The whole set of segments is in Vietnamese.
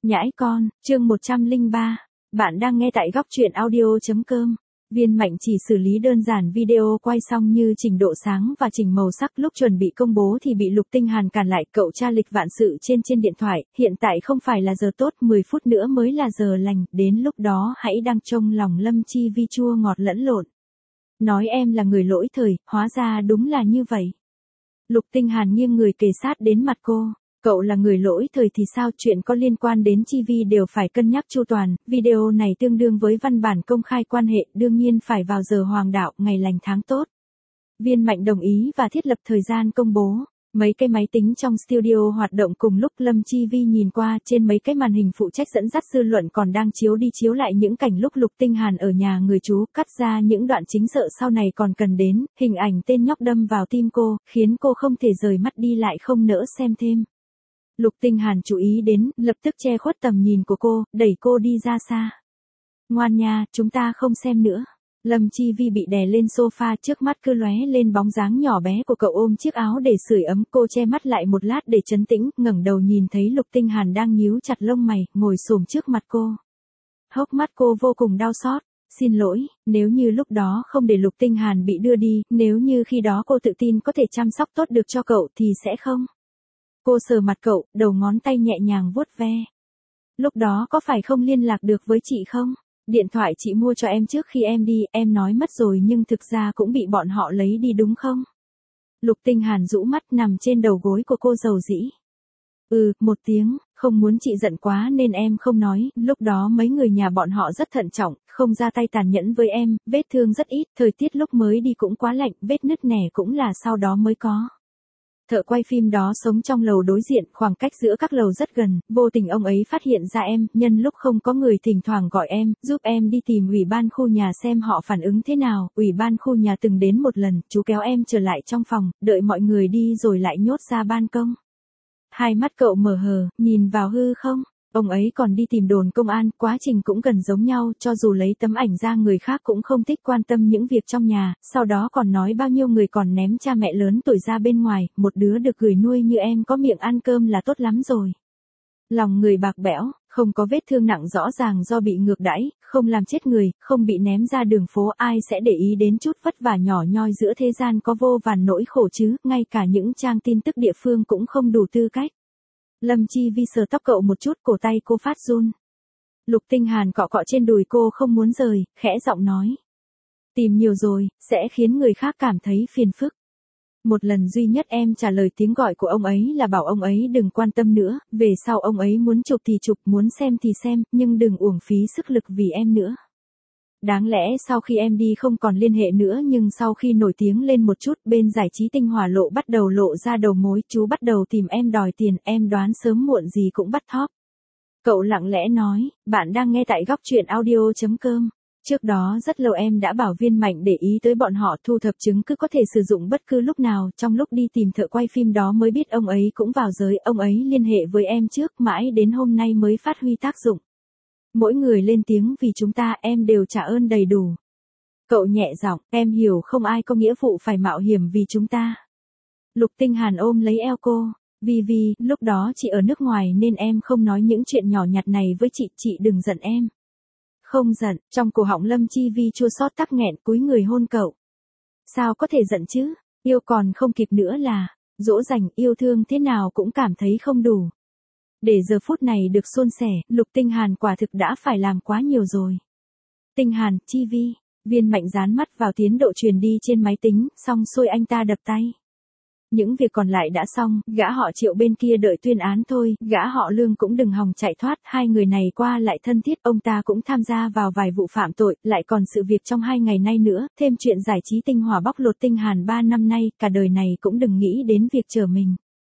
Nhãi con, chương 103. Bạn đang nghe tại góc truyện audio.com. Viên Mạnh chỉ xử lý đơn giản video quay xong như chỉnh độ sáng và chỉnh màu sắc, lúc chuẩn bị công bố thì bị Lục Tinh Hàn cản lại. Cậu tra lịch vạn sự trên điện thoại, hiện tại không phải là giờ tốt, 10 phút nữa mới là giờ lành, đến lúc đó hãy đang trông lòng Lâm Chi Vi chua ngọt lẫn lộn. Nói em là người lỗi thời, hóa ra đúng là như vậy. Lục Tinh Hàn nghiêng người kề sát đến mặt cô. Cậu là người lỗi thời thì sao, chuyện có liên quan đến Chi Vi đều phải cân nhắc chu toàn, video này tương đương với văn bản công khai quan hệ, đương nhiên phải vào giờ hoàng đạo, ngày lành tháng tốt. Viên Mạnh đồng ý và thiết lập thời gian công bố. Mấy cái máy tính trong studio hoạt động cùng lúc. Lâm Chi Vi nhìn qua, trên mấy cái màn hình phụ trách dẫn dắt dư luận còn đang chiếu đi chiếu lại những cảnh lúc Lục Tinh Hàn ở nhà người chú, cắt ra những đoạn chính sợ sau này còn cần đến, hình ảnh tên nhóc đâm vào tim cô, khiến cô không thể rời mắt đi lại không nỡ xem thêm. Lục Tinh Hàn chú ý đến, lập tức che khuất tầm nhìn của cô, đẩy cô đi ra xa. Ngoan nha, chúng ta không xem nữa. Lâm Chi Vi bị đè lên sofa, trước mắt cứ lóe lên bóng dáng nhỏ bé của cậu ôm chiếc áo để sưởi ấm. Cô che mắt lại một lát để trấn tĩnh, ngẩng đầu nhìn thấy Lục Tinh Hàn đang nhíu chặt lông mày, ngồi xổm trước mặt cô. Hốc mắt cô vô cùng đau xót. Xin lỗi, nếu như lúc đó không để Lục Tinh Hàn bị đưa đi, nếu như khi đó cô tự tin có thể chăm sóc tốt được cho cậu thì sẽ không. Cô sờ mặt cậu, đầu ngón tay nhẹ nhàng vuốt ve. Lúc đó có phải không liên lạc được với chị không? Điện thoại chị mua cho em trước khi em đi, em nói mất rồi nhưng thực ra cũng bị bọn họ lấy đi đúng không? Lục Tinh Hàn rũ mắt nằm trên đầu gối của cô dầu dĩ. Một tiếng, không muốn chị giận quá nên em không nói, lúc đó mấy người nhà bọn họ rất thận trọng, không ra tay tàn nhẫn với em, vết thương rất ít, thời tiết lúc mới đi cũng quá lạnh, vết nứt nẻ cũng là sau đó mới có. Thợ quay phim đó sống trong lầu đối diện, khoảng cách giữa các lầu rất gần, vô tình ông ấy phát hiện ra em, nhân lúc không có người thỉnh thoảng gọi em, giúp em đi tìm ủy ban khu nhà xem họ phản ứng thế nào. Ủy ban khu nhà từng đến một lần, chú kéo em trở lại trong phòng, đợi mọi người đi rồi lại nhốt ra ban công. Hai mắt cậu mở hờ, nhìn vào hư không. Ông ấy còn đi tìm đồn công an, quá trình cũng gần giống nhau, cho dù lấy tấm ảnh ra người khác cũng không thích quan tâm những việc trong nhà, sau đó còn nói bao nhiêu người còn ném cha mẹ lớn tuổi ra bên ngoài, một đứa được gửi nuôi như em có miệng ăn cơm là tốt lắm rồi. Lòng người bạc bẽo, không có vết thương nặng rõ ràng do bị ngược đãi, không làm chết người, không bị ném ra đường phố, ai sẽ để ý đến chút vất vả nhỏ nhoi giữa thế gian có vô vàn nỗi khổ chứ, ngay cả những trang tin tức địa phương cũng không đủ tư cách. Lâm Chi Vi sờ tóc cậu một chút, cổ tay cô phát run. Lục Tinh Hàn cọ cọ trên đùi cô không muốn rời, khẽ giọng nói. Tìm nhiều rồi, sẽ khiến người khác cảm thấy phiền phức. Một lần duy nhất em trả lời tiếng gọi của ông ấy là bảo ông ấy đừng quan tâm nữa, về sau ông ấy muốn chụp thì chụp, muốn xem thì xem, nhưng đừng uổng phí sức lực vì em nữa. Đáng lẽ sau khi em đi không còn liên hệ nữa, nhưng sau khi nổi tiếng lên một chút, bên giải trí Tinh Hỏa Lộ bắt đầu lộ ra đầu mối, chú bắt đầu tìm em đòi tiền, em đoán sớm muộn gì cũng bắt thóp. Cậu lặng lẽ nói, bạn đang nghe tại góc truyện audio.com. Trước đó rất lâu em đã bảo Viên Mạnh để ý tới bọn họ, thu thập chứng cứ có thể sử dụng bất cứ lúc nào, trong lúc đi tìm thợ quay phim đó mới biết ông ấy cũng vào giới, ông ấy liên hệ với em trước, mãi đến hôm nay mới phát huy tác dụng. Mỗi người lên tiếng vì chúng ta, em đều trả ơn đầy đủ. Cậu nhẹ giọng, em hiểu không ai có nghĩa vụ phải mạo hiểm vì chúng ta. Lục Tinh Hàn ôm lấy eo cô. Vi, lúc đó chị ở nước ngoài nên em không nói những chuyện nhỏ nhặt này với chị đừng giận em. Không giận, trong cổ họng Lâm Chi Vi chua xót tắc nghẹn, cúi người hôn cậu. Sao có thể giận chứ, yêu còn không kịp nữa là, dỗ dành, yêu thương thế nào cũng cảm thấy không đủ. Để giờ phút này được suôn sẻ, Lục Tinh Hàn quả thực đã phải làm quá nhiều rồi. Tinh Hàn, Chi Vi, Viên Mạnh dán mắt vào tiến độ truyền đi trên máy tính, xong xuôi anh ta đập tay. Những việc còn lại đã xong, gã họ Triệu bên kia đợi tuyên án thôi, gã họ Lương cũng đừng hòng chạy thoát, hai người này qua lại thân thiết, ông ta cũng tham gia vào vài vụ phạm tội, lại còn sự việc trong 2 ngày nay nữa, thêm chuyện giải trí Tinh Hỏa bóc lột Tinh Hàn 3 năm nay, cả đời này cũng đừng nghĩ đến việc trở mình.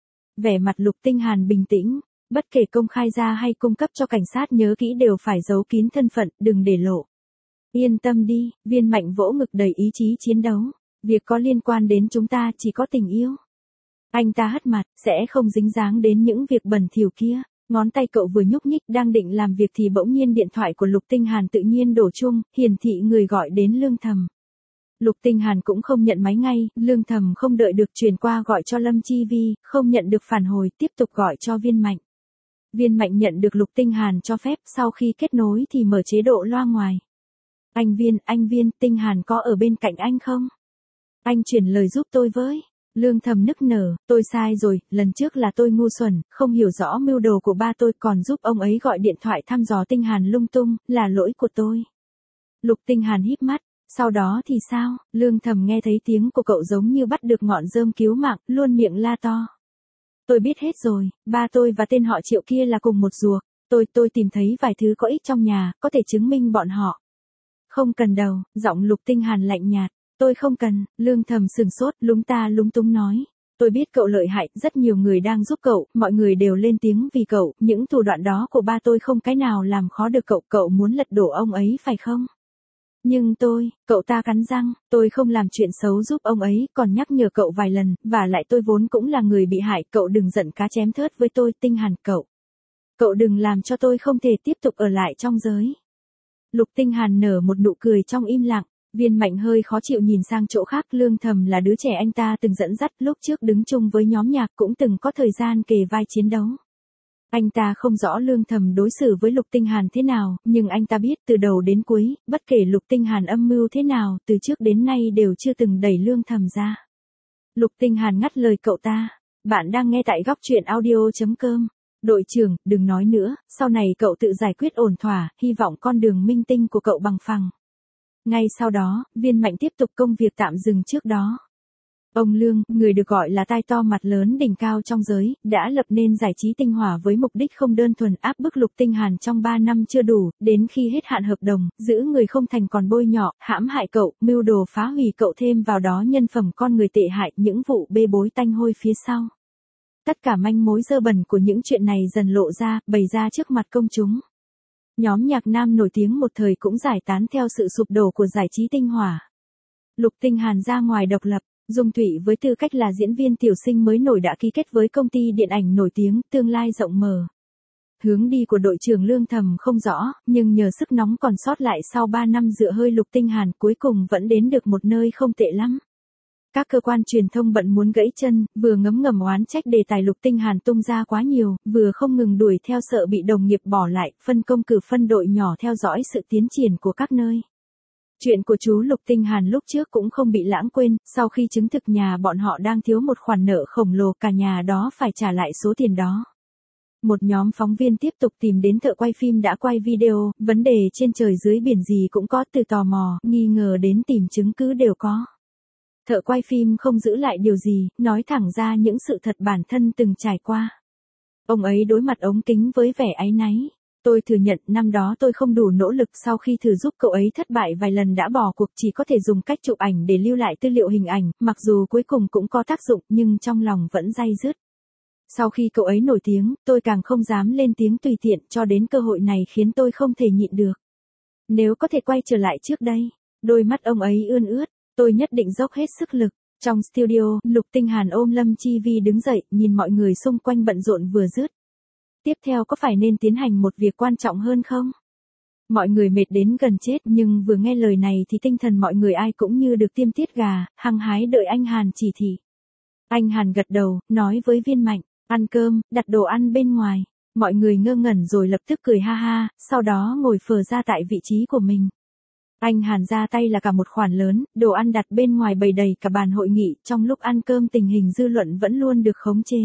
Vẻ mặt Lục Tinh Hàn bình tĩnh. Bất kể công khai ra hay cung cấp cho cảnh sát nhớ kỹ đều phải giấu kín thân phận, đừng để lộ. Yên tâm đi, Viên Mạnh vỗ ngực đầy ý chí chiến đấu. Việc có liên quan đến chúng ta chỉ có tình yêu. Anh ta hất mặt, sẽ không dính dáng đến những việc bẩn thỉu kia. Ngón tay cậu vừa nhúc nhích đang định làm việc thì bỗng nhiên điện thoại của Lục Tinh Hàn tự nhiên đổ chuông, hiển thị người gọi đến Lương Thầm. Lục Tinh Hàn cũng không nhận máy ngay, Lương Thầm không đợi được truyền qua gọi cho Lâm Chi Vi, không nhận được phản hồi, tiếp tục gọi cho Viên Mạnh. Viên Mạnh nhận được Lục Tinh Hàn cho phép, sau khi kết nối thì mở chế độ loa ngoài. Anh Viên, Tinh Hàn có ở bên cạnh anh không? Anh chuyển lời giúp tôi với. Lương Thầm nức nở, tôi sai rồi, lần trước là tôi ngu xuẩn, không hiểu rõ mưu đồ của ba tôi, còn giúp ông ấy gọi điện thoại thăm dò Tinh Hàn lung tung, là lỗi của tôi. Lục Tinh Hàn híp mắt, sau đó thì sao? Lương Thầm nghe thấy tiếng của cậu giống như bắt được ngọn rơm cứu mạng, luôn miệng la to. Tôi biết hết rồi, ba tôi và tên họ Triệu kia là cùng một ruột, tôi tìm thấy vài thứ có ích trong nhà, có thể chứng minh bọn họ. Không cần đâu, giọng Lục Tinh Hàn lạnh nhạt. Tôi không cần, Lương Thầm sừng sốt, lúng ta lúng túng nói. Tôi biết cậu lợi hại, rất nhiều người đang giúp cậu, mọi người đều lên tiếng vì cậu, những thủ đoạn đó của ba tôi không cái nào làm khó được cậu, cậu muốn lật đổ ông ấy phải không? Nhưng cậu ta cắn răng, tôi không làm chuyện xấu giúp ông ấy, còn nhắc nhở cậu vài lần, và lại tôi vốn cũng là người bị hại, cậu đừng giận cá chém thớt với tôi, Tinh Hàn cậu. Cậu đừng làm cho tôi không thể tiếp tục ở lại trong giới. Lục Tinh Hàn nở một nụ cười trong im lặng. Viên Mạnh hơi khó chịu nhìn sang chỗ khác, Lương Thầm là đứa trẻ anh ta từng dẫn dắt, lúc trước đứng chung với nhóm nhạc cũng từng có thời gian kề vai chiến đấu. Anh ta không rõ Lương Thầm đối xử với Lục Tinh Hàn thế nào, nhưng anh ta biết từ đầu đến cuối, bất kể Lục Tinh Hàn âm mưu thế nào, từ trước đến nay đều chưa từng đẩy Lương Thầm ra. Lục Tinh Hàn ngắt lời cậu ta. Bạn đang nghe tại góc truyện audio.com. Đội trưởng, đừng nói nữa, sau này cậu tự giải quyết ổn thỏa, hy vọng con đường minh tinh của cậu bằng phẳng. Ngay sau đó, Viên Mạnh tiếp tục công việc tạm dừng trước đó. Ông Lương, người được gọi là tai to mặt lớn đỉnh cao trong giới, đã lập nên Giải Trí Tinh Hỏa với mục đích không đơn thuần áp bức Lục Tinh Hàn trong 3 năm chưa đủ, đến khi hết hạn hợp đồng, giữ người không thành còn bôi nhọ, hãm hại cậu, mưu đồ phá hủy cậu, thêm vào đó nhân phẩm con người tệ hại, những vụ bê bối tanh hôi phía sau. Tất cả manh mối dơ bẩn của những chuyện này dần lộ ra, bày ra trước mặt công chúng. Nhóm nhạc nam nổi tiếng một thời cũng giải tán theo sự sụp đổ của Giải Trí Tinh Hỏa. Lục Tinh Hàn ra ngoài độc lập, Dung Thụy với tư cách là diễn viên tiểu sinh mới nổi đã ký kết với công ty điện ảnh nổi tiếng, tương lai rộng mở. Hướng đi của đội trưởng Lương Thầm không rõ, nhưng nhờ sức nóng còn sót lại sau 3 năm dựa hơi Lục Tinh Hàn cuối cùng vẫn đến được một nơi không tệ lắm. Các cơ quan truyền thông bận muốn gãy chân, vừa ngấm ngầm oán trách đề tài Lục Tinh Hàn tung ra quá nhiều, vừa không ngừng đuổi theo sợ bị đồng nghiệp bỏ lại, phân công cử phân đội nhỏ theo dõi sự tiến triển của các nơi. Chuyện của chú Lục Tinh Hàn lúc trước cũng không bị lãng quên, sau khi chứng thực nhà bọn họ đang thiếu một khoản nợ khổng lồ, cả nhà đó phải trả lại số tiền đó. Một nhóm phóng viên tiếp tục tìm đến thợ quay phim đã quay video, vấn đề trên trời dưới biển gì cũng có, từ tò mò, nghi ngờ đến tìm chứng cứ đều có. Thợ quay phim không giữ lại điều gì, nói thẳng ra những sự thật bản thân từng trải qua. Ông ấy đối mặt ống kính với vẻ áy náy. Tôi thừa nhận năm đó tôi không đủ nỗ lực, sau khi thử giúp cậu ấy thất bại vài lần đã bỏ cuộc, chỉ có thể dùng cách chụp ảnh để lưu lại tư liệu hình ảnh, mặc dù cuối cùng cũng có tác dụng nhưng trong lòng vẫn day dứt. Sau khi cậu ấy nổi tiếng, tôi càng không dám lên tiếng tùy tiện, cho đến cơ hội này khiến tôi không thể nhịn được. Nếu có thể quay trở lại trước đây, đôi mắt ông ấy ươn ướt, tôi nhất định dốc hết sức lực. Trong studio, Lục Tinh Hàn ôm Lâm Chi Vi đứng dậy, nhìn mọi người xung quanh bận rộn vừa dứt. Tiếp theo có phải nên tiến hành một việc quan trọng hơn không? Mọi người mệt đến gần chết, nhưng vừa nghe lời này thì tinh thần mọi người ai cũng như được tiêm tiết gà, hăng hái đợi anh Hàn chỉ thị. Anh Hàn gật đầu, nói với Viên Mạnh, ăn cơm, đặt đồ ăn bên ngoài. Mọi người ngơ ngẩn rồi lập tức cười ha ha, sau đó ngồi phờ ra tại vị trí của mình. Anh Hàn ra tay là cả một khoản lớn, đồ ăn đặt bên ngoài bày đầy cả bàn hội nghị, trong lúc ăn cơm tình hình dư luận vẫn luôn được khống chế.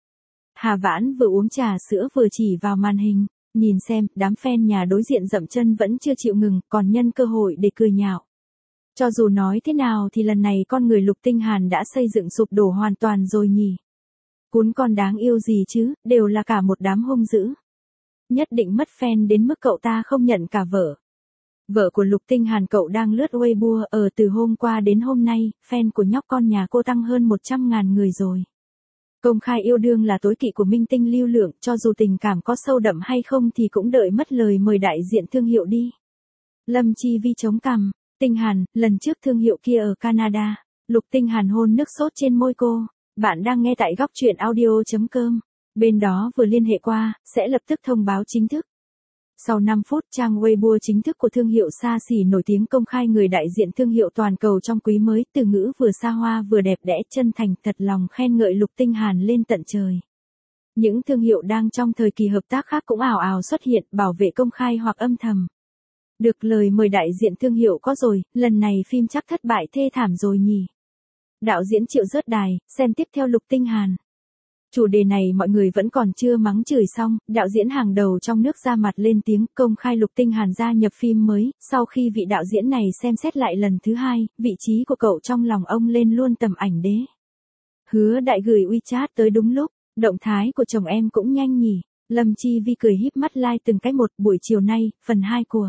Hà Vãn vừa uống trà sữa vừa chỉ vào màn hình, nhìn xem, đám fan nhà đối diện dậm chân vẫn chưa chịu ngừng, còn nhân cơ hội để cười nhạo. Cho dù nói thế nào thì lần này con người Lục Tinh Hàn đã xây dựng sụp đổ hoàn toàn rồi nhỉ. Cún con đáng yêu gì chứ, đều là cả một đám hung dữ. Nhất định mất fan đến mức cậu ta không nhận cả vợ. Vợ của Lục Tinh Hàn cậu đang lướt Weibo, từ hôm qua đến hôm nay, fan của nhóc con nhà cô tăng hơn 100.000 người rồi. Công khai yêu đương là tối kỵ của minh tinh lưu lượng, cho dù tình cảm có sâu đậm hay không thì cũng đợi mất lời mời đại diện thương hiệu đi. Lâm Chi Vi chống cằm, Tinh Hàn, lần trước thương hiệu kia ở Canada. Lục Tinh Hàn hôn nước sốt trên môi cô. Bạn đang nghe tại góc truyện audio.com. Bên đó vừa liên hệ qua, sẽ lập tức thông báo chính thức. Sau 5 phút, trang Weibo chính thức của thương hiệu xa xỉ nổi tiếng công khai người đại diện thương hiệu toàn cầu trong quý mới, từ ngữ vừa xa hoa vừa đẹp đẽ, chân thành, thật lòng khen ngợi Lục Tinh Hàn lên tận trời. Những thương hiệu đang trong thời kỳ hợp tác khác cũng ào ào xuất hiện, bảo vệ công khai hoặc âm thầm. Được lời mời đại diện thương hiệu có rồi, lần này phim chắc thất bại thê thảm rồi nhỉ. Đạo diễn Triệu rớt đài, xem tiếp theo Lục Tinh Hàn. Chủ đề này mọi người vẫn còn chưa mắng chửi xong, đạo diễn hàng đầu trong nước ra mặt lên tiếng công khai Lục Tinh Hàn gia nhập phim mới, sau khi vị đạo diễn này xem xét lại lần thứ hai, vị trí của cậu trong lòng ông lên luôn tầm ảnh đế. Hứa Đại gửi WeChat tới đúng lúc, động thái của chồng em cũng nhanh nhỉ. Lâm Chi Vi cười híp mắt like từng cái một. Buổi chiều nay, phần 2 của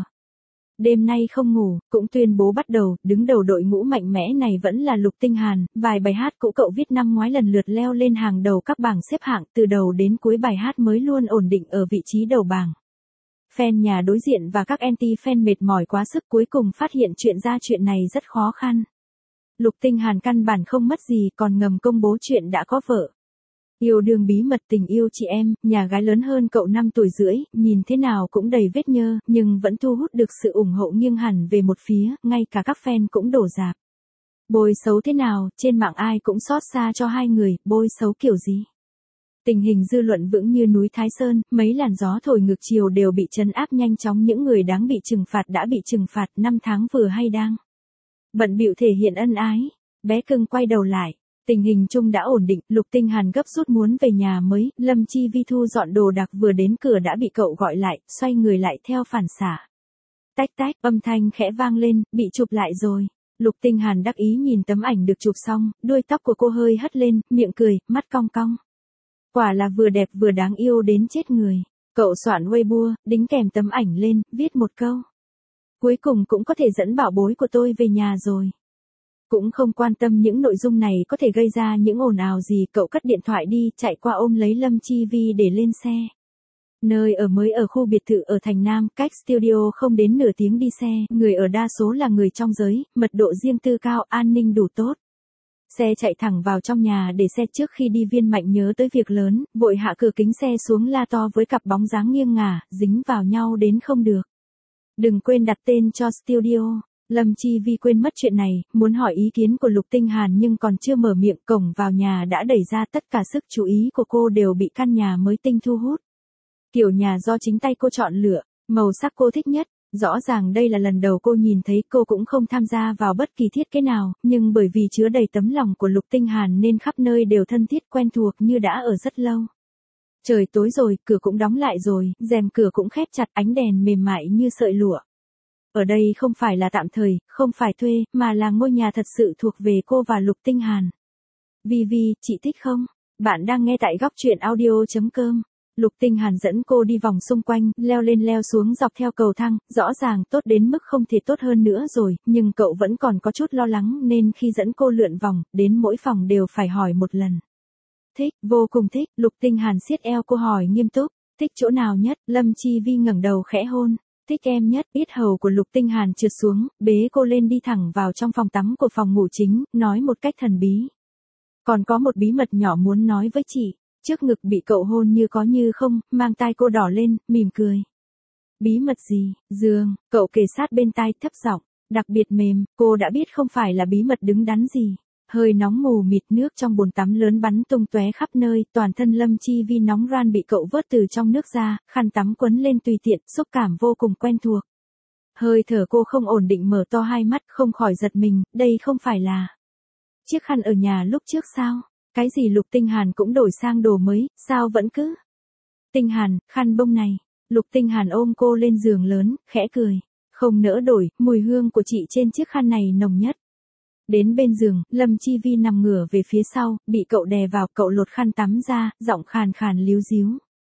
Đêm nay không ngủ, cũng tuyên bố bắt đầu, đứng đầu đội ngũ mạnh mẽ này vẫn là Lục Tinh Hàn, vài bài hát cũ cậu viết năm ngoái lần lượt leo lên hàng đầu các bảng xếp hạng, từ đầu đến cuối bài hát mới luôn ổn định ở vị trí đầu bảng. Fan nhà đối diện và các anti-fan mệt mỏi quá sức cuối cùng phát hiện chuyện này rất khó khăn. Lục Tinh Hàn căn bản không mất gì còn ngầm công bố chuyện đã có vợ. Yêu đương bí mật tình yêu chị em, nhà gái lớn hơn cậu 5 tuổi rưỡi, nhìn thế nào cũng đầy vết nhơ, nhưng vẫn thu hút được sự ủng hộ nghiêng hẳn về một phía, ngay cả các fan cũng đổ rạp. Bôi xấu thế nào, trên mạng ai cũng xót xa cho hai người, bôi xấu kiểu gì? Tình hình dư luận vững như núi Thái Sơn, mấy làn gió thổi ngược chiều đều bị trấn áp nhanh chóng, những người đáng bị trừng phạt đã bị trừng phạt, 5 tháng vừa hay đang bận bịu thể hiện ân ái. Bé cưng quay đầu lại. Tình hình chung đã ổn định, Lục Tinh Hàn gấp rút muốn về nhà mới, Lâm Chi Vi thu dọn đồ đạc vừa đến cửa đã bị cậu gọi lại, xoay người lại theo phản xạ. Tách tách, âm thanh khẽ vang lên, bị chụp lại rồi. Lục Tinh Hàn đắc ý nhìn tấm ảnh được chụp xong, đuôi tóc của cô hơi hất lên, miệng cười, mắt cong cong. Quả là vừa đẹp vừa đáng yêu đến chết người. Cậu soạn Weibo, đính kèm tấm ảnh lên, viết một câu. Cuối cùng cũng có thể dẫn bảo bối của tôi về nhà rồi. Cũng không quan tâm những nội dung này có thể gây ra những ồn ào gì, cậu cất điện thoại đi, chạy qua ôm lấy Lâm Chi Vi để lên xe. Nơi ở mới ở khu biệt thự ở Thành Nam, cách studio không đến nửa tiếng đi xe, người ở đa số là người trong giới, mật độ riêng tư cao, an ninh đủ tốt. Xe chạy thẳng vào trong nhà để xe trước khi đi Viên Mạnh nhớ tới việc lớn, vội hạ cửa kính xe xuống la to với cặp bóng dáng nghiêng ngả, dính vào nhau đến không được. Đừng quên đặt tên cho studio. Lâm Chi Vi quên mất chuyện này, muốn hỏi ý kiến của Lục Tinh Hàn nhưng còn chưa mở miệng, cổng vào nhà đã đẩy ra, tất cả sức chú ý của cô đều bị căn nhà mới tinh thu hút. Kiểu nhà do chính tay cô chọn lựa, màu sắc cô thích nhất, rõ ràng đây là lần đầu cô nhìn thấy, cô cũng không tham gia vào bất kỳ thiết kế nào, nhưng bởi vì chứa đầy tấm lòng của Lục Tinh Hàn nên khắp nơi đều thân thiết quen thuộc như đã ở rất lâu. Trời tối rồi, cửa cũng đóng lại rồi, rèm cửa cũng khép chặt, ánh đèn mềm mại như sợi lụa. Ở đây không phải là tạm thời, không phải thuê, mà là ngôi nhà thật sự thuộc về cô và Lục Tinh Hàn. Vi Vi, chị thích không? Bạn đang nghe tại góc truyện audio.com. Lục Tinh Hàn dẫn cô đi vòng xung quanh, leo lên leo xuống dọc theo cầu thang, rõ ràng tốt đến mức không thể tốt hơn nữa rồi, nhưng cậu vẫn còn có chút lo lắng nên khi dẫn cô lượn vòng, đến mỗi phòng đều phải hỏi một lần. Thích, vô cùng thích, Lục Tinh Hàn siết eo cô hỏi nghiêm túc, thích chỗ nào nhất? Lâm Chi Vi ngẩng đầu khẽ hôn. Thích em nhất. Yết hầu của Lục Tinh Hàn trượt xuống, bế cô lên đi thẳng vào trong phòng tắm của phòng ngủ chính, nói một cách thần bí. Còn có một bí mật nhỏ muốn nói với chị. Trước ngực bị cậu hôn như có như không, mang tai cô đỏ lên, mỉm cười. Bí mật gì? Giường, cậu kề sát bên tai thấp giọng, đặc biệt mềm, cô đã biết không phải là bí mật đứng đắn gì. Hơi nóng mù mịt, nước trong bồn tắm lớn bắn tung tóe khắp nơi, toàn thân Lâm Chi Vi nóng ran bị cậu vớt từ trong nước ra, khăn tắm quấn lên tùy tiện, xúc cảm vô cùng quen thuộc. Hơi thở cô không ổn định, mở to hai mắt, không khỏi giật mình, đây không phải là chiếc khăn ở nhà lúc trước sao? Cái gì? Lục Tinh Hàn cũng đổi sang đồ mới, sao vẫn cứ? Tinh Hàn, khăn bông này. Lục Tinh Hàn ôm cô lên giường lớn, khẽ cười. Không nỡ đổi, mùi hương của chị trên chiếc khăn này nồng nhất. Đến bên giường, Lâm Chi Vi nằm ngửa về phía sau, bị cậu đè vào, cậu lột khăn tắm ra, giọng khàn khàn líu díu.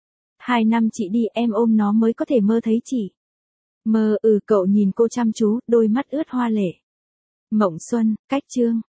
2 năm chị đi, em ôm nó mới có thể mơ thấy chị. Mơ? Cậu nhìn cô chăm chú, đôi mắt ướt hoa lệ. Mộng xuân, cách chương.